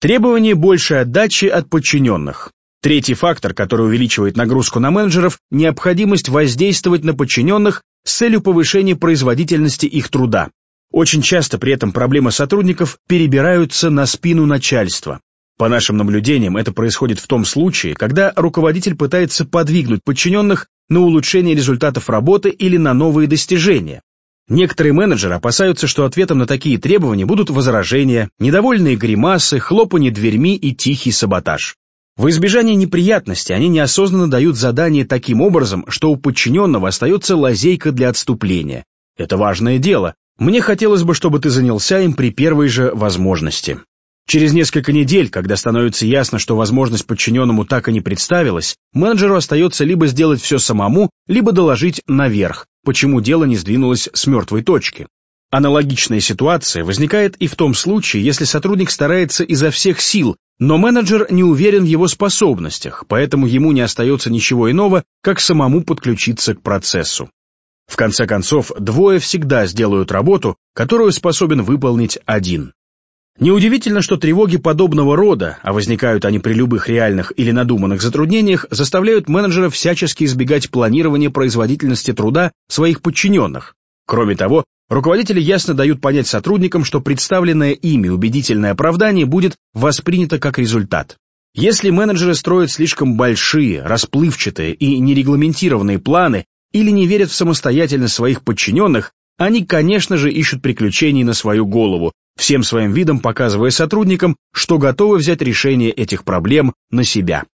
Требование большей отдачи от подчиненных. Третий фактор, который увеличивает нагрузку на менеджеров, необходимость воздействовать на подчиненных с целью повышения производительности их труда. Очень часто при этом проблемы сотрудников перебираются на спину начальства. По нашим наблюдениям, это происходит в том случае, когда руководитель пытается подвигнуть подчиненных на улучшение результатов работы или на новые достижения. Некоторые менеджеры опасаются, что ответом на такие требования будут возражения, недовольные гримасы, хлопанье дверьми и тихий саботаж. В избежание неприятностей они неосознанно дают задание таким образом, что у подчиненного остается лазейка для отступления. Это важное дело. Мне хотелось бы, чтобы ты занялся им при первой же возможности. Через несколько недель, когда становится ясно, что возможность подчиненному так и не представилась, менеджеру остается либо сделать все самому, либо доложить наверх, почему дело не сдвинулось с мертвой точки. Аналогичная ситуация возникает и в том случае, если сотрудник старается изо всех сил, но менеджер не уверен в его способностях, поэтому ему не остается ничего иного, как самому подключиться к процессу. В конце концов, двое всегда сделают работу, которую способен выполнить один. Неудивительно, что тревоги подобного рода, а возникают они при любых реальных или надуманных затруднениях, заставляют менеджера всячески избегать планирования производительности труда своих подчиненных. Кроме того, руководители ясно дают понять сотрудникам, что представленное ими убедительное оправдание будет воспринято как результат. Если менеджеры строят слишком большие, расплывчатые и нерегламентированные планы или не верят в самостоятельность своих подчиненных, они, конечно же, ищут приключений на свою голову, всем своим видом показывая сотрудникам, что готовы взять решение этих проблем на себя.